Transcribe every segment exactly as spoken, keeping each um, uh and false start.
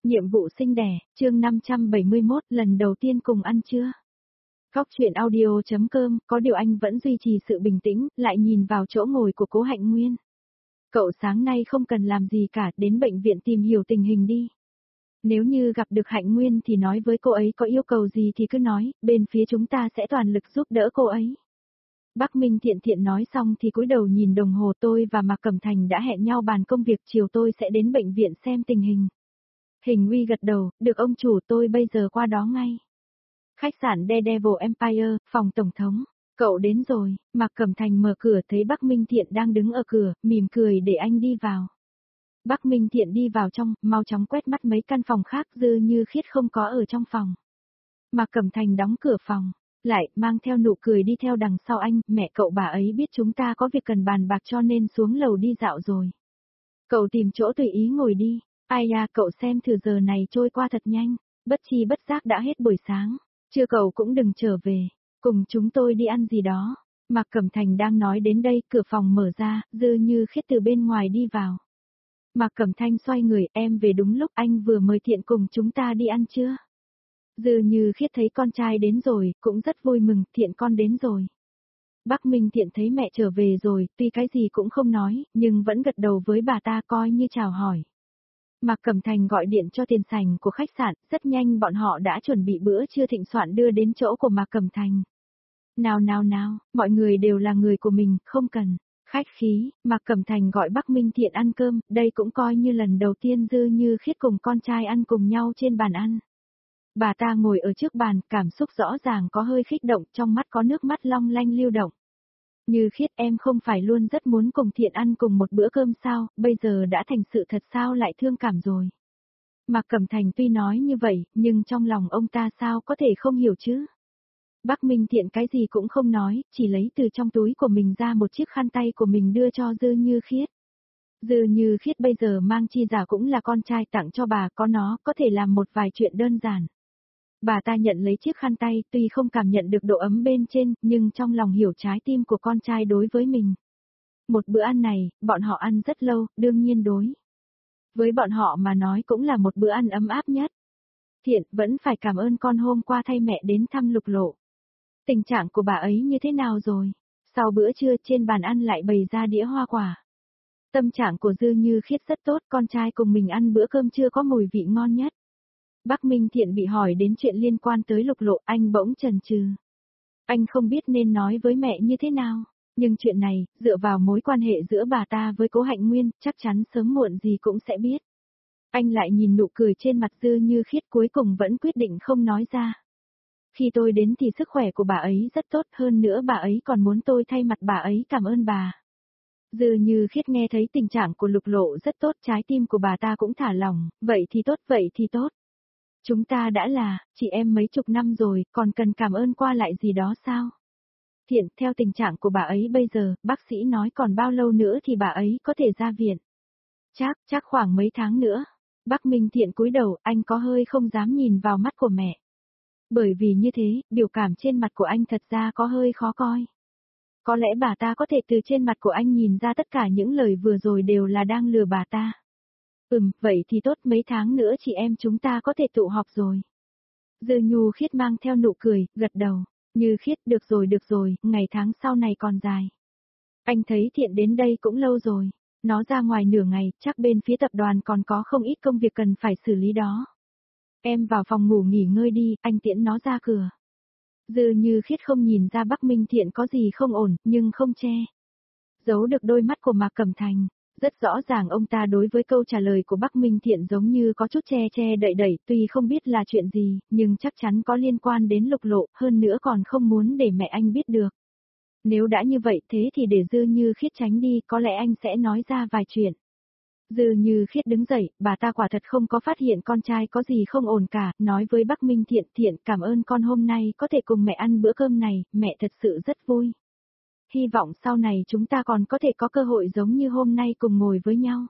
Nhiệm vụ sinh đẻ, chương năm trăm bảy mươi mốt, lần đầu tiên cùng ăn trưa. Góc chuyện audio.com, có điều anh vẫn duy trì sự bình tĩnh, lại nhìn vào chỗ ngồi của Cố Hạnh Nguyên. Cậu sáng nay không cần làm gì cả, đến bệnh viện tìm hiểu tình hình đi. Nếu như gặp được Hạnh Nguyên thì nói với cô ấy có yêu cầu gì thì cứ nói, bên phía chúng ta sẽ toàn lực giúp đỡ cô ấy. Bắc Minh Thiện Thiện nói xong thì cúi đầu nhìn đồng hồ. Tôi và Mạc Cẩm Thành đã hẹn nhau bàn công việc, chiều tôi sẽ đến bệnh viện xem tình hình. Hình Uy gật đầu, được ông chủ, tôi bây giờ qua đó ngay. Khách sạn Daredevil Empire, phòng tổng thống. Cậu đến rồi. Mạc Cẩm Thành mở cửa thấy Bắc Minh Thiện đang đứng ở cửa, mỉm cười để anh đi vào. Bắc Minh Thiện đi vào trong, mau chóng quét mắt mấy căn phòng khác, Dư Như Khiết không có ở trong phòng. Mạc Cẩm Thành đóng cửa phòng, lại mang theo nụ cười đi theo đằng sau anh. Mẹ cậu bà ấy biết chúng ta có việc cần bàn bạc cho nên xuống lầu đi dạo rồi. Cậu tìm chỗ tùy ý ngồi đi. Ai da, cậu xem thử giờ này trôi qua thật nhanh, bất chi bất giác đã hết buổi sáng. Trưa cậu cũng đừng trở về, cùng chúng tôi đi ăn gì đó. Mạc Cẩm Thành đang nói đến đây, cửa phòng mở ra, Dư Như Khiết từ bên ngoài đi vào. Mạc Cẩm Thành xoay người, em về đúng lúc, anh vừa mời Thiện cùng chúng ta đi ăn trưa. Dư Như Khiết thấy con trai đến rồi, cũng rất vui mừng, Thiện con đến rồi. Bắc Minh Thiện thấy mẹ trở về rồi, tuy cái gì cũng không nói, nhưng vẫn gật đầu với bà ta coi như chào hỏi. Mạc Cẩm Thành gọi điện cho tiền sảnh của khách sạn, rất nhanh bọn họ đã chuẩn bị bữa trưa thịnh soạn đưa đến chỗ của Mạc Cẩm Thành. Nào nào nào, mọi người đều là người của mình, không cần khách khí. Mạc Cẩm Thành gọi Bắc Minh Thiện ăn cơm, đây cũng coi như lần đầu tiên Dư Như Khiết cùng con trai ăn cùng nhau trên bàn ăn. Bà ta ngồi ở trước bàn, cảm xúc rõ ràng có hơi kích động, trong mắt có nước mắt long lanh lưu động. Như Khiết, em không phải luôn rất muốn cùng Thiện ăn cùng một bữa cơm sao, bây giờ đã thành sự thật sao lại thương cảm rồi. Mạc Cẩm Thành tuy nói như vậy, nhưng trong lòng ông ta sao có thể không hiểu chứ. Bắc Minh Thiện cái gì cũng không nói, chỉ lấy từ trong túi của mình ra một chiếc khăn tay của mình đưa cho Dư Như Khiết. Dư Như Khiết bây giờ mang chi giả cũng là con trai tặng cho bà, có nó có thể làm một vài chuyện đơn giản. Bà ta nhận lấy chiếc khăn tay, tuy không cảm nhận được độ ấm bên trên, nhưng trong lòng hiểu trái tim của con trai đối với mình. Một bữa ăn này, bọn họ ăn rất lâu, đương nhiên đối với bọn họ mà nói cũng là một bữa ăn ấm áp nhất. Thiện, vẫn phải cảm ơn con hôm qua thay mẹ đến thăm Lục Lộ. Tình trạng của bà ấy như thế nào rồi? Sau bữa trưa trên bàn ăn lại bày ra đĩa hoa quả. Tâm trạng của Dư Như Khiết rất tốt, con trai cùng mình ăn bữa cơm trưa có mùi vị ngon nhất. Bắc Minh Thiện bị hỏi đến chuyện liên quan tới Lục Lộ, anh bỗng chần chừ. Anh không biết nên nói với mẹ như thế nào, nhưng chuyện này, dựa vào mối quan hệ giữa bà ta với Cố Hạnh Nguyên, chắc chắn sớm muộn gì cũng sẽ biết. Anh lại nhìn nụ cười trên mặt Dư Như Khiết, cuối cùng vẫn quyết định không nói ra. Khi tôi đến thì sức khỏe của bà ấy rất tốt, hơn nữa bà ấy còn muốn tôi thay mặt bà ấy cảm ơn bà. Dư Như Khiết nghe thấy tình trạng của Lục Lộ rất tốt, trái tim của bà ta cũng thả lỏng, vậy thì tốt, vậy thì tốt. Chúng ta đã là chị em mấy chục năm rồi, còn cần cảm ơn qua lại gì đó sao? Thiện, theo tình trạng của bà ấy bây giờ, bác sĩ nói còn bao lâu nữa thì bà ấy có thể ra viện? Chắc, chắc khoảng mấy tháng nữa. Bắc Minh Thiện cúi đầu, anh có hơi không dám nhìn vào mắt của mẹ. Bởi vì như thế, biểu cảm trên mặt của anh thật ra có hơi khó coi. Có lẽ bà ta có thể từ trên mặt của anh nhìn ra tất cả những lời vừa rồi đều là đang lừa bà ta. Ừm, vậy thì tốt, mấy tháng nữa chị em chúng ta có thể tụ họp rồi. Dư Như Khiết mang theo nụ cười, gật đầu. Như Khiết, được rồi được rồi, ngày tháng sau này còn dài. Anh thấy Thiện đến đây cũng lâu rồi. Nó ra ngoài nửa ngày, chắc bên phía tập đoàn còn có không ít công việc cần phải xử lý đó. Em vào phòng ngủ nghỉ ngơi đi, anh tiễn nó ra cửa. Dư Như Khiết không nhìn ra Bắc Minh Thiện có gì không ổn, nhưng không che giấu được đôi mắt của Mạc Cẩm Thành. Rất rõ ràng ông ta đối với câu trả lời của Bắc Minh Thiện giống như có chút che che đậy đậy, tuy không biết là chuyện gì, nhưng chắc chắn có liên quan đến Lục Lộ, hơn nữa còn không muốn để mẹ anh biết được. Nếu đã như vậy thế thì để Dư Như Khiết tránh đi, có lẽ anh sẽ nói ra vài chuyện. Dư Như Khiết đứng dậy, bà ta quả thật không có phát hiện con trai có gì không ổn cả, nói với Bắc Minh Thiện, Thiện cảm ơn con hôm nay có thể cùng mẹ ăn bữa cơm này, mẹ thật sự rất vui. Hy vọng sau này chúng ta còn có thể có cơ hội giống như hôm nay cùng ngồi với nhau.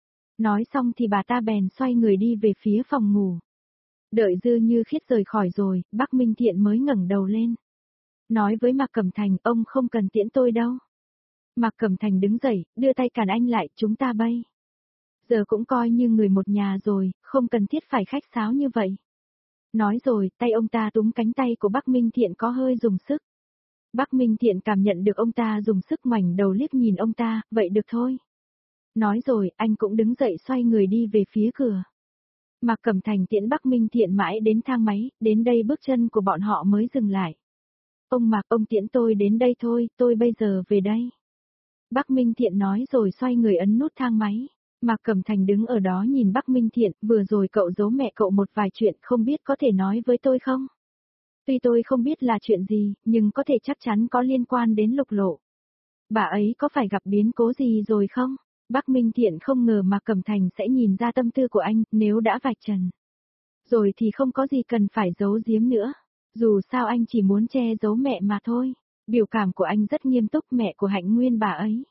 Nói xong thì bà ta bèn xoay người đi về phía phòng ngủ. Đợi Dư Như Khiết rời khỏi rồi, Bắc Minh Thiện mới ngẩng đầu lên. Nói với Mạc Cẩm Thành, ông không cần tiễn tôi đâu. Mạc Cẩm Thành đứng dậy, đưa tay cản anh lại, chúng ta bay. Giờ cũng coi như người một nhà rồi, không cần thiết phải khách sáo như vậy. Nói rồi, tay ông ta túm cánh tay của Bắc Minh Thiện có hơi dùng sức. Bắc Minh Thiện cảm nhận được ông ta dùng sức ngoảnh đầu liếc nhìn ông ta, vậy được thôi. Nói rồi, anh cũng đứng dậy xoay người đi về phía cửa. Mạc Cẩm Thành tiễn Bắc Minh Thiện mãi đến thang máy, đến đây bước chân của bọn họ mới dừng lại. Ông Mạc, ông tiễn tôi đến đây thôi, tôi bây giờ về đây. Bắc Minh Thiện nói rồi xoay người ấn nút thang máy. Mạc Cẩm Thành đứng ở đó nhìn Bắc Minh Thiện, vừa rồi cậu giấu mẹ cậu một vài chuyện không biết có thể nói với tôi không? Tuy tôi không biết là chuyện gì, nhưng có thể chắc chắn có liên quan đến Lục Lộ. Bà ấy có phải gặp biến cố gì rồi không? Bắc Minh Thiện không ngờ Mạc Cẩm Thành sẽ nhìn ra tâm tư của anh, nếu đã vạch trần. Rồi thì không có gì cần phải giấu giếm nữa. Dù sao anh chỉ muốn che giấu mẹ mà thôi. Biểu cảm của anh rất nghiêm túc, mẹ của Hạnh Nguyên bà ấy.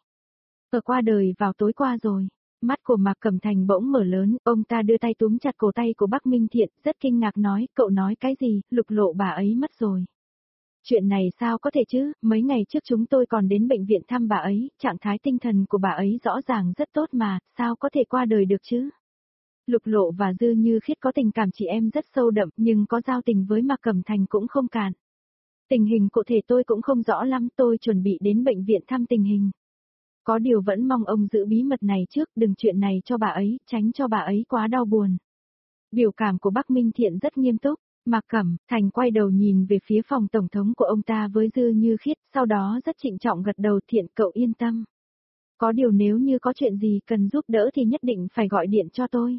Ở qua đời vào tối qua rồi. Mắt của Mạc Cẩm Thành bỗng mở lớn, ông ta đưa tay túm chặt cổ tay của Bắc Minh Thiện, rất kinh ngạc nói, cậu nói cái gì, Lục Lộ bà ấy mất rồi. Chuyện này sao có thể chứ, mấy ngày trước chúng tôi còn đến bệnh viện thăm bà ấy, trạng thái tinh thần của bà ấy rõ ràng rất tốt mà, sao có thể qua đời được chứ? Lục Lộ và Dư Như Khiết có tình cảm chị em rất sâu đậm, nhưng có giao tình với Mạc Cẩm Thành cũng không cạn. Tình hình cụ thể tôi cũng không rõ lắm, tôi chuẩn bị đến bệnh viện thăm tình hình. Có điều vẫn mong ông giữ bí mật này trước, đừng chuyện này cho bà ấy, tránh cho bà ấy quá đau buồn. Biểu cảm của Bắc Minh Thiện rất nghiêm túc. Mạc Cẩm Thành quay đầu nhìn về phía phòng tổng thống của ông ta với Dư Như Khiết, sau đó rất trịnh trọng gật đầu, Thiện cậu yên tâm. Có điều nếu như có chuyện gì cần giúp đỡ thì nhất định phải gọi điện cho tôi.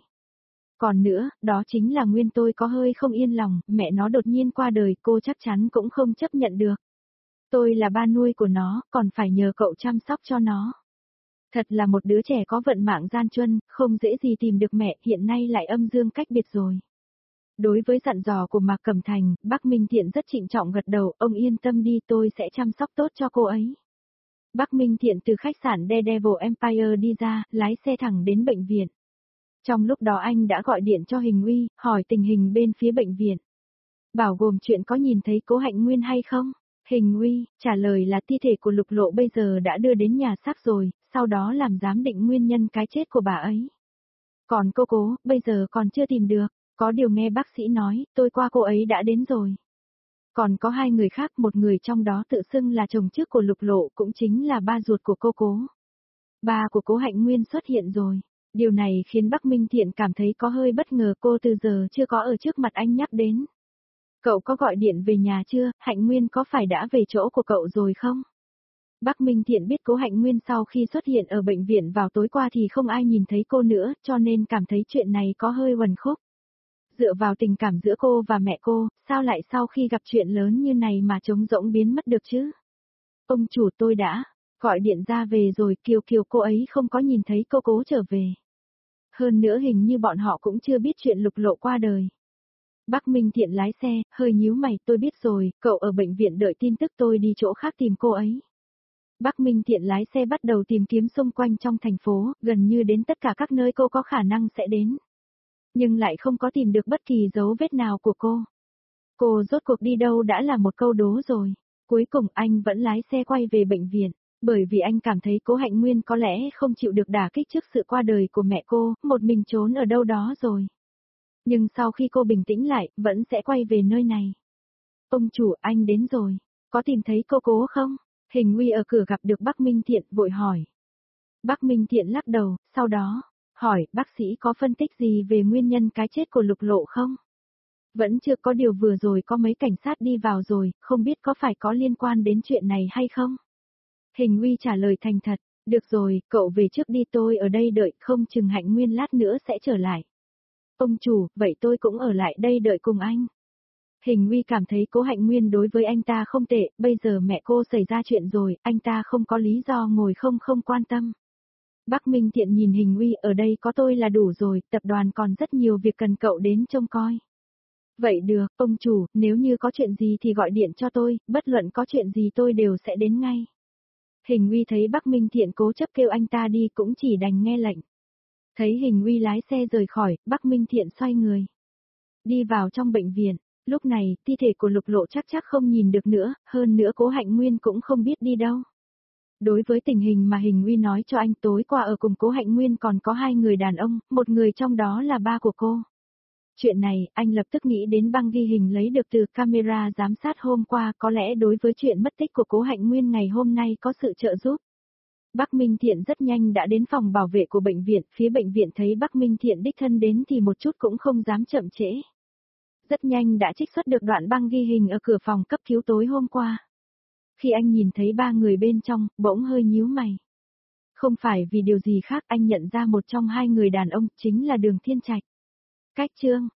Còn nữa, đó chính là nguyên tôi có hơi không yên lòng, mẹ nó đột nhiên qua đời cô chắc chắn cũng không chấp nhận được. Tôi là ba nuôi của nó, còn phải nhờ cậu chăm sóc cho nó. Thật là một đứa trẻ có vận mạng gian truân, không dễ gì tìm được mẹ, hiện nay lại âm dương cách biệt rồi. Đối với dặn dò của Mạc Cẩm Thành, Bắc Minh Thiện rất trịnh trọng gật đầu, ông yên tâm đi, tôi sẽ chăm sóc tốt cho cô ấy. Bắc Minh Thiện từ khách sạn Daredevil Empire đi ra, lái xe thẳng đến bệnh viện. Trong lúc đó anh đã gọi điện cho Hình Uy, hỏi tình hình bên phía bệnh viện. Bảo gồm chuyện có nhìn thấy cố Hạnh Nguyên hay không? Hình Uy, trả lời là thi thể của Lục Lộ bây giờ đã đưa đến nhà xác rồi, sau đó làm giám định nguyên nhân cái chết của bà ấy. Còn cô cố, bây giờ còn chưa tìm được. Có điều nghe bác sĩ nói, tôi qua cô ấy đã đến rồi. Còn có hai người khác, một người trong đó tự xưng là chồng trước của Lục Lộ, cũng chính là ba ruột của cô cố. Ba của cố Hạnh Nguyên xuất hiện rồi. Điều này khiến Bắc Minh Thiện cảm thấy có hơi bất ngờ, cô từ giờ chưa có ở trước mặt anh nhắc đến. Cậu có gọi điện về nhà chưa, Hạnh Nguyên có phải đã về chỗ của cậu rồi không? Bắc Minh Thiện biết cố Hạnh Nguyên sau khi xuất hiện ở bệnh viện vào tối qua thì không ai nhìn thấy cô nữa, cho nên cảm thấy chuyện này có hơi uẩn khúc. Dựa vào tình cảm giữa cô và mẹ cô, sao lại sau khi gặp chuyện lớn như này mà trống rỗng biến mất được chứ? Ông chủ, tôi đã gọi điện ra về rồi, Kiều Kiều cô ấy không có nhìn thấy cô cố trở về. Hơn nữa hình như bọn họ cũng chưa biết chuyện Lục Lộ qua đời. Bắc Minh Thiện lái xe, hơi nhíu mày, tôi biết rồi, cậu ở bệnh viện đợi tin tức, tôi đi chỗ khác tìm cô ấy. Bắc Minh Thiện lái xe bắt đầu tìm kiếm xung quanh trong thành phố, gần như đến tất cả các nơi cô có khả năng sẽ đến. Nhưng lại không có tìm được bất kỳ dấu vết nào của cô. Cô rốt cuộc đi đâu đã là một câu đố rồi. Cuối cùng anh vẫn lái xe quay về bệnh viện, bởi vì anh cảm thấy cố Hạnh Nguyên có lẽ không chịu được đả kích trước sự qua đời của mẹ cô, một mình trốn ở đâu đó rồi. Nhưng sau khi cô bình tĩnh lại, vẫn sẽ quay về nơi này. Ông chủ, anh đến rồi. Có tìm thấy cô cố không? Hình Uy ở cửa gặp được Bắc Minh Thiện, vội hỏi. Bắc Minh Thiện lắc đầu, sau đó hỏi, bác sĩ có phân tích gì về nguyên nhân cái chết của Lục Lộ không? Vẫn chưa, có điều vừa rồi có mấy cảnh sát đi vào rồi, không biết có phải có liên quan đến chuyện này hay không? Hình Uy trả lời thành thật, được rồi, cậu về trước đi, tôi ở đây đợi, không chừng Hạnh Nguyên lát nữa sẽ trở lại. Ông chủ, vậy tôi cũng ở lại đây đợi cùng anh. Hình Uy cảm thấy cố Hạnh Nguyên đối với anh ta không tệ, bây giờ mẹ cô xảy ra chuyện rồi, anh ta không có lý do ngồi không không quan tâm. Bắc Minh Thiện nhìn Hình Uy, ở đây có tôi là đủ rồi, tập đoàn còn rất nhiều việc cần cậu đến trông coi. Vậy được, ông chủ, nếu như có chuyện gì thì gọi điện cho tôi, bất luận có chuyện gì tôi đều sẽ đến ngay. Hình Uy thấy Bắc Minh Thiện cố chấp kêu anh ta đi cũng chỉ đành nghe lệnh. Thấy Hình Uy lái xe rời khỏi, Bắc Minh Thiện xoay người. Đi vào trong bệnh viện, lúc này, thi thể của Lục Lộ chắc chắc không nhìn được nữa, hơn nữa cố Hạnh Nguyên cũng không biết đi đâu. Đối với tình hình mà Hình Uy nói cho anh tối qua ở cùng Cố Hạnh Nguyên còn có hai người đàn ông, một người trong đó là ba của cô. Chuyện này, anh lập tức nghĩ đến băng ghi hình lấy được từ camera giám sát hôm qua, có lẽ đối với chuyện mất tích của Cố Hạnh Nguyên ngày hôm nay có sự trợ giúp. Bắc Minh Thiện rất nhanh đã đến phòng bảo vệ của bệnh viện, phía bệnh viện thấy Bắc Minh Thiện đích thân đến thì một chút cũng không dám chậm trễ. Rất nhanh đã trích xuất được đoạn băng ghi hình ở cửa phòng cấp cứu tối hôm qua. Khi anh nhìn thấy ba người bên trong, bỗng hơi nhíu mày. Không phải vì điều gì khác, anh nhận ra một trong hai người đàn ông chính là Đường Thiên Trạch. Cách chương